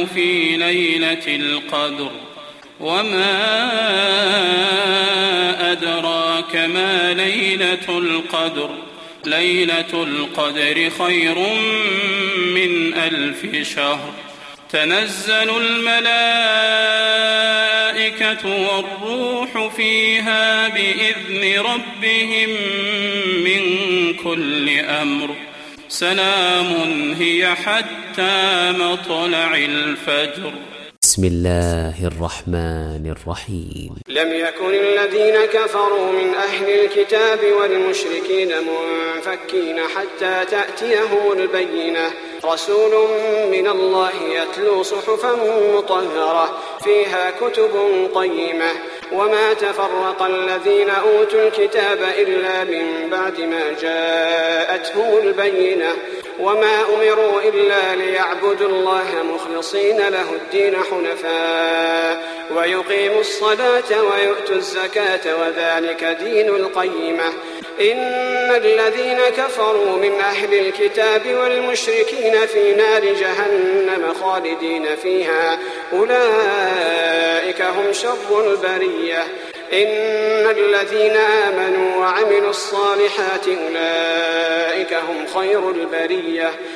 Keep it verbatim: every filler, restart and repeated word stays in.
في ليلة القدر وما أدراك ما ليلة القدر ليلة القدر خير من ألف شهر تنزل الملائكة والروح فيها بإذن ربهم من كل أمر سلام هي حتى مطلع الفجر. بسم الله الرحمن الرحيم. لم يكن الذين كفروا من أهل الكتاب والمشركين منفكين حتى تأتيهم البينة رسول من الله يتلو صحفا مطهرة فيها كتب قيمة وما تفرق الذين أوتوا الكتاب إلا من بعد ما جاءتهم البينة وما أمروا إلا ليعبدوا الله مخلصين له الدين حنفاء ويقيموا الصلاة ويؤتوا الزكاة وذلك دين القيمة إن الذين كفروا من أهل الكتاب والمشركين في نار جهنم خالدين فيها أولئك هم شر البرية إن الذين آمنوا وعملوا الصالحات أولئك هم خير البرية